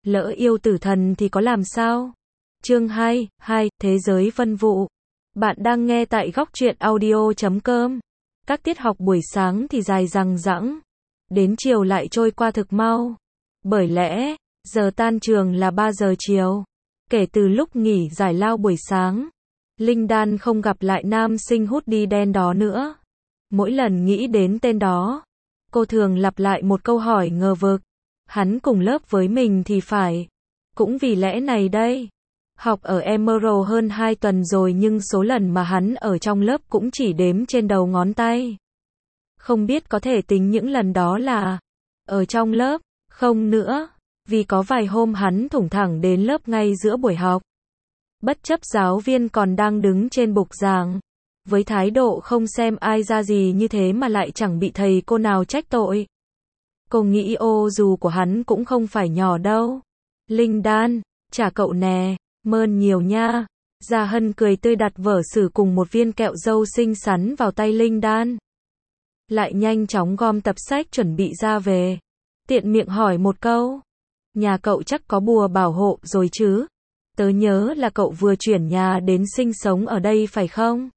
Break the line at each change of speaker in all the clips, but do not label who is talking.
lỡ yêu tử thần thì có làm sao? Chương 2, Thế giới vân vụ. Bạn đang nghe tại góc truyện audio.com. Các tiết học buổi sáng thì dài dằng dẵng, đến chiều lại trôi qua thực mau. Bởi lẽ, giờ tan trường là 3 giờ chiều. Kể từ lúc nghỉ giải lao buổi sáng, Linh Đan không gặp lại nam sinh hút đi đen đó nữa. Mỗi lần nghĩ đến tên đó, cô thường lặp lại một câu hỏi ngờ vực. Hắn cùng lớp với mình thì phải. Cũng vì lẽ này đây. Học ở Emerald hơn 2 tuần rồi nhưng số lần mà hắn ở trong lớp cũng chỉ đếm trên đầu ngón tay. Không biết có thể tính những lần đó là ở trong lớp, không nữa. Vì có vài hôm hắn thủng thẳng đến lớp ngay giữa buổi học. Bất chấp giáo viên còn đang đứng trên bục giảng. Với thái độ không xem ai ra gì như thế mà lại chẳng bị thầy cô nào trách tội. Cô nghĩ ô dù của hắn cũng không phải nhỏ đâu. Linh Đan, trả cậu nè, mơn nhiều nha. Gia Hân cười tươi đặt vở sử cùng một viên kẹo dâu xinh xắn vào tay Linh Đan. Lại nhanh chóng gom tập sách chuẩn bị ra về. Tiện miệng hỏi một câu. Nhà cậu chắc có bùa bảo hộ rồi chứ? Tớ nhớ là cậu vừa chuyển nhà đến sinh sống ở đây phải không?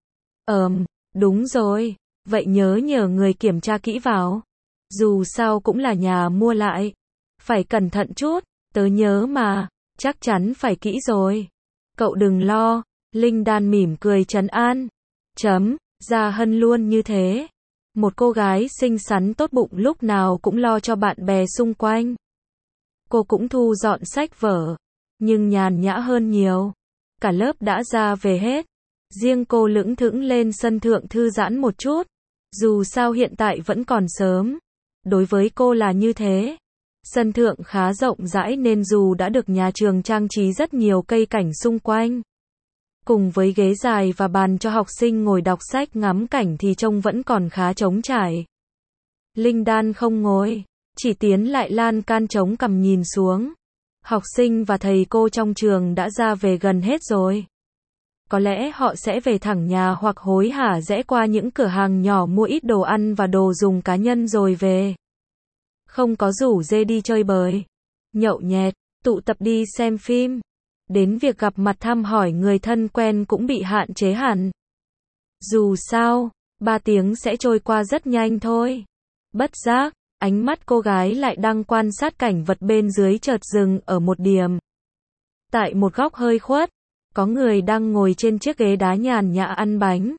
Đúng rồi. Vậy nhớ người kiểm tra kỹ vào. Dù sao cũng là nhà mua lại. Phải cẩn thận chút, tớ nhớ mà, chắc chắn phải kỹ rồi. Cậu đừng lo, Linh Đan mỉm cười trấn an. Gia Hân luôn như thế. Một cô gái xinh xắn tốt bụng lúc nào cũng lo cho bạn bè xung quanh. Cô cũng thu dọn sách vở, nhưng nhàn nhã hơn nhiều. Cả lớp đã ra về hết. Riêng cô lững thững lên sân thượng thư giãn một chút. Dù sao hiện tại vẫn còn sớm. Đối với cô là như thế. Sân thượng khá rộng rãi nên dù đã được nhà trường trang trí rất nhiều cây cảnh xung quanh, cùng với ghế dài và bàn cho học sinh ngồi đọc sách ngắm cảnh thì trông vẫn còn khá trống trải. Linh Đan không ngồi, chỉ tiến lại lan can chống cằm nhìn xuống. Học sinh và thầy cô trong trường đã ra về gần hết rồi. Có lẽ họ sẽ về thẳng nhà hoặc hối hả rẽ qua những cửa hàng nhỏ mua ít đồ ăn và đồ dùng cá nhân rồi về. Không có rủ dê đi chơi bời, nhậu nhẹt, tụ tập đi xem phim. Đến việc gặp mặt thăm hỏi người thân quen cũng bị hạn chế hẳn. Dù sao, 3 tiếng sẽ trôi qua rất nhanh thôi. Bất giác, ánh mắt cô gái lại đang quan sát cảnh vật bên dưới chợt dừng ở một điểm. Tại một góc hơi khuất, có người đang ngồi trên chiếc ghế đá nhàn nhã ăn bánh.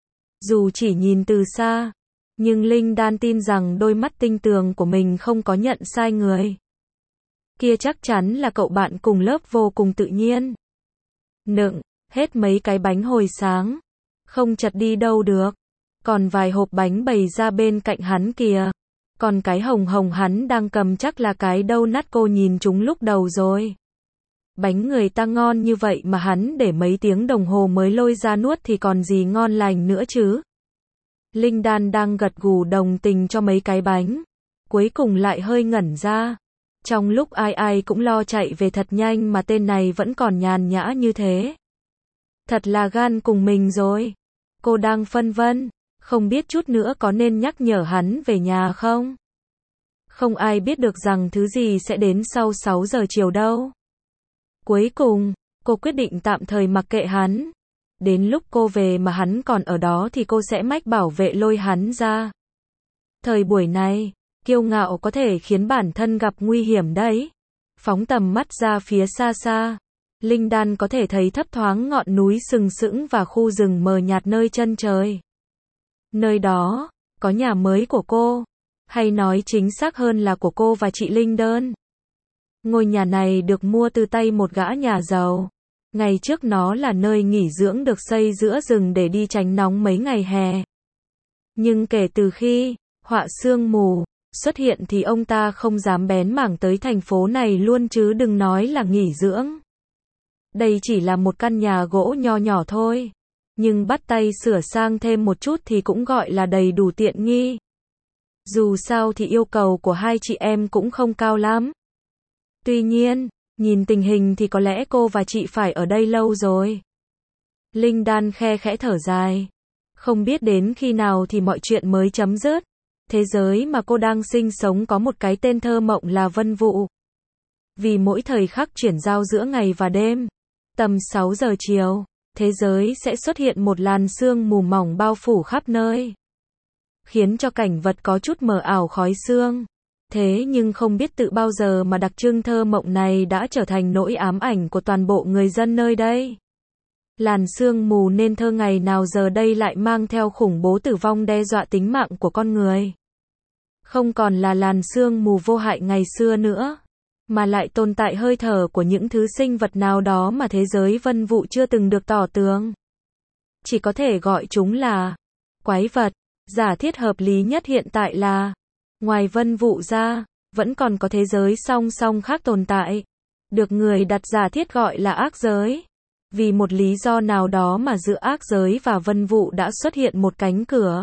Dù chỉ nhìn từ xa, nhưng Linh Đan tin rằng đôi mắt tinh tường của mình không có nhận sai người. Kia chắc chắn là cậu bạn cùng lớp vô cùng tự nhiên. Nựng, hết mấy cái bánh hồi sáng. Không chật đi đâu được. Còn vài hộp bánh bày ra bên cạnh hắn kìa. Còn cái hồng hồng hắn đang cầm chắc là cái donut cô nhìn chúng lúc đầu rồi. Bánh người ta ngon như vậy mà hắn để mấy tiếng đồng hồ mới lôi ra nuốt thì còn gì ngon lành nữa chứ. Linh Đan đang gật gù đồng tình cho mấy cái bánh. Cuối cùng lại hơi ngẩn ra. Trong lúc ai ai cũng lo chạy về thật nhanh mà tên này vẫn còn nhàn nhã như thế. Thật là gan cùng mình rồi. Cô đang phân vân, không biết chút nữa có nên nhắc nhở hắn về nhà không? Không ai biết được rằng thứ gì sẽ đến sau 6 giờ chiều đâu. Cuối cùng, cô quyết định tạm thời mặc kệ hắn. Đến lúc cô về mà hắn còn ở đó thì cô sẽ mách bảo vệ lôi hắn ra. Thời buổi này, kiêu ngạo có thể khiến bản thân gặp nguy hiểm đấy. Phóng tầm mắt ra phía xa xa, Linh Đan có thể thấy thấp thoáng ngọn núi sừng sững và khu rừng mờ nhạt nơi chân trời. Nơi đó, có nhà mới của cô, hay nói chính xác hơn là của cô và chị Linh Đơn. Ngôi nhà này được mua từ tay một gã nhà giàu. Ngày trước nó là nơi nghỉ dưỡng được xây giữa rừng để đi tránh nóng mấy ngày hè. Nhưng kể từ khi họa sương mù xuất hiện thì ông ta không dám bén mảng tới thành phố này luôn chứ đừng nói là nghỉ dưỡng. Đây chỉ là một căn nhà gỗ nho nhỏ thôi. Nhưng bắt tay sửa sang thêm một chút thì cũng gọi là đầy đủ tiện nghi. Dù sao thì yêu cầu của hai chị em cũng không cao lắm. Tuy nhiên, nhìn tình hình thì có lẽ cô và chị phải ở đây lâu rồi. Linh Đan khe khẽ thở dài. Không biết đến khi nào thì mọi chuyện mới chấm dứt. Thế giới mà cô đang sinh sống có một cái tên thơ mộng là Vân Vụ. Vì mỗi thời khắc chuyển giao giữa ngày và đêm, tầm 6 giờ chiều, thế giới sẽ xuất hiện một làn sương mù mỏng bao phủ khắp nơi, khiến cho cảnh vật có chút mờ ảo khói sương. Thế nhưng không biết tự bao giờ mà đặc trưng thơ mộng này đã trở thành nỗi ám ảnh của toàn bộ người dân nơi đây. Làn sương mù nên thơ ngày nào giờ đây lại mang theo khủng bố tử vong đe dọa tính mạng của con người. Không còn là làn sương mù vô hại ngày xưa nữa, mà lại tồn tại hơi thở của những thứ sinh vật nào đó mà thế giới vân vụ chưa từng được tỏ tường. Chỉ có thể gọi chúng là quái vật. Giả thiết hợp lý nhất hiện tại là, ngoài vân vụ ra, vẫn còn có thế giới song song khác tồn tại, được người đặt giả thiết gọi là ác giới. Vì một lý do nào đó mà giữa ác giới và vân vụ đã xuất hiện một cánh cửa.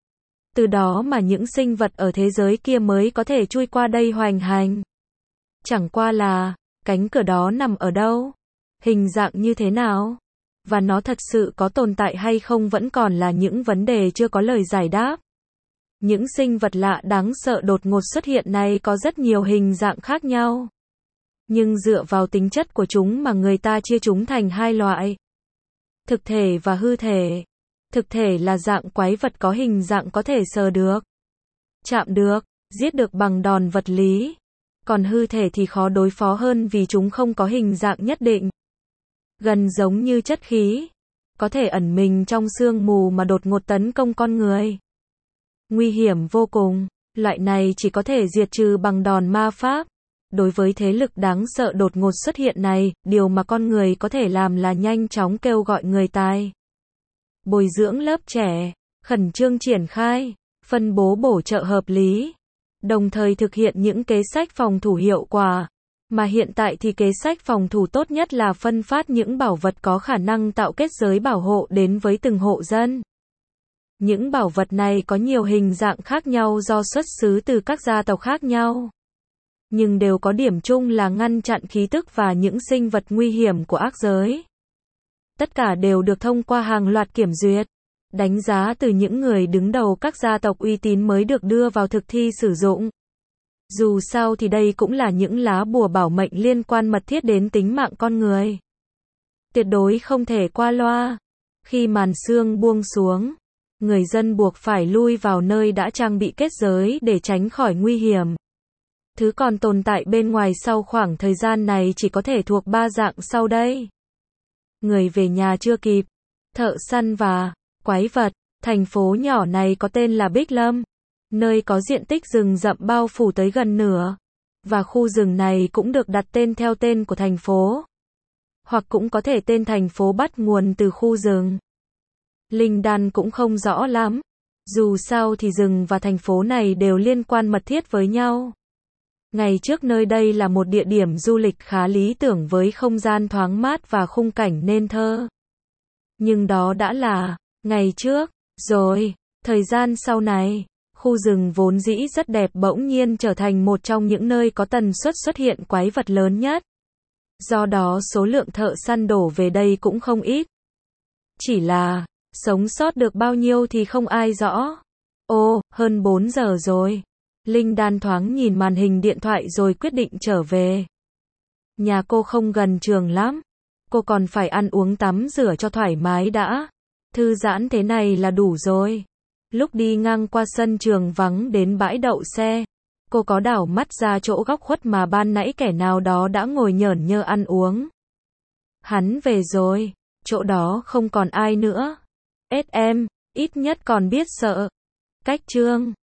Từ đó mà những sinh vật ở thế giới kia mới có thể chui qua đây hoành hành. Chẳng qua là, cánh cửa đó nằm ở đâu? Hình dạng như thế nào? Và nó thật sự có tồn tại hay không vẫn còn là những vấn đề chưa có lời giải đáp. Những sinh vật lạ đáng sợ đột ngột xuất hiện này có rất nhiều hình dạng khác nhau. Nhưng dựa vào tính chất của chúng mà người ta chia chúng thành hai loại. Thực thể và hư thể. Thực thể là dạng quái vật có hình dạng có thể sờ được, chạm được, giết được bằng đòn vật lý. Còn hư thể thì khó đối phó hơn vì chúng không có hình dạng nhất định. Gần giống như chất khí, có thể ẩn mình trong sương mù mà đột ngột tấn công con người. Nguy hiểm vô cùng, loại này chỉ có thể diệt trừ bằng đòn ma pháp. Đối với thế lực đáng sợ đột ngột xuất hiện này, điều mà con người có thể làm là nhanh chóng kêu gọi người tài. Bồi dưỡng lớp trẻ, khẩn trương triển khai, phân bố bổ trợ hợp lý, đồng thời thực hiện những kế sách phòng thủ hiệu quả. Mà hiện tại thì kế sách phòng thủ tốt nhất là phân phát những bảo vật có khả năng tạo kết giới bảo hộ đến với từng hộ dân. Những bảo vật này có nhiều hình dạng khác nhau do xuất xứ từ các gia tộc khác nhau. Nhưng đều có điểm chung là ngăn chặn khí tức và những sinh vật nguy hiểm của ác giới. Tất cả đều được thông qua hàng loạt kiểm duyệt, đánh giá từ những người đứng đầu các gia tộc uy tín mới được đưa vào thực thi sử dụng. Dù sao thì đây cũng là những lá bùa bảo mệnh liên quan mật thiết đến tính mạng con người. Tuyệt đối không thể qua loa. Khi màn sương buông xuống, người dân buộc phải lui vào nơi đã trang bị kết giới để tránh khỏi nguy hiểm. Thứ còn tồn tại bên ngoài sau khoảng thời gian này chỉ có thể thuộc ba dạng sau đây. Người về nhà chưa kịp, thợ săn và quái vật. Thành phố nhỏ này có tên là Bích Lâm, nơi có diện tích rừng rậm bao phủ tới gần nửa. Và khu rừng này cũng được đặt tên theo tên của thành phố. Hoặc cũng có thể tên thành phố bắt nguồn từ khu rừng. Linh Đan cũng không rõ lắm. Dù sao thì rừng và thành phố này đều liên quan mật thiết với nhau. Ngày trước nơi đây là một địa điểm du lịch khá lý tưởng với không gian thoáng mát và khung cảnh nên thơ. Nhưng đó đã là ngày trước, rồi, thời gian sau này, khu rừng vốn dĩ rất đẹp bỗng nhiên trở thành một trong những nơi có tần suất xuất hiện quái vật lớn nhất. Do đó số lượng thợ săn đổ về đây cũng không ít. Chỉ là, sống sót được bao nhiêu thì không ai rõ. Ô, hơn 4 giờ rồi. Linh Đan thoáng nhìn màn hình điện thoại rồi quyết định trở về. Nhà cô không gần trường lắm. Cô còn phải ăn uống tắm rửa cho thoải mái đã. Thư giãn thế này là đủ rồi. Lúc đi ngang qua sân trường vắng đến bãi đậu xe, cô có đảo mắt ra chỗ góc khuất mà ban nãy kẻ nào đó đã ngồi nhởn nhơ ăn uống. Hắn về rồi, chỗ đó không còn ai nữa. SM, ít nhất còn biết sợ. Cách chương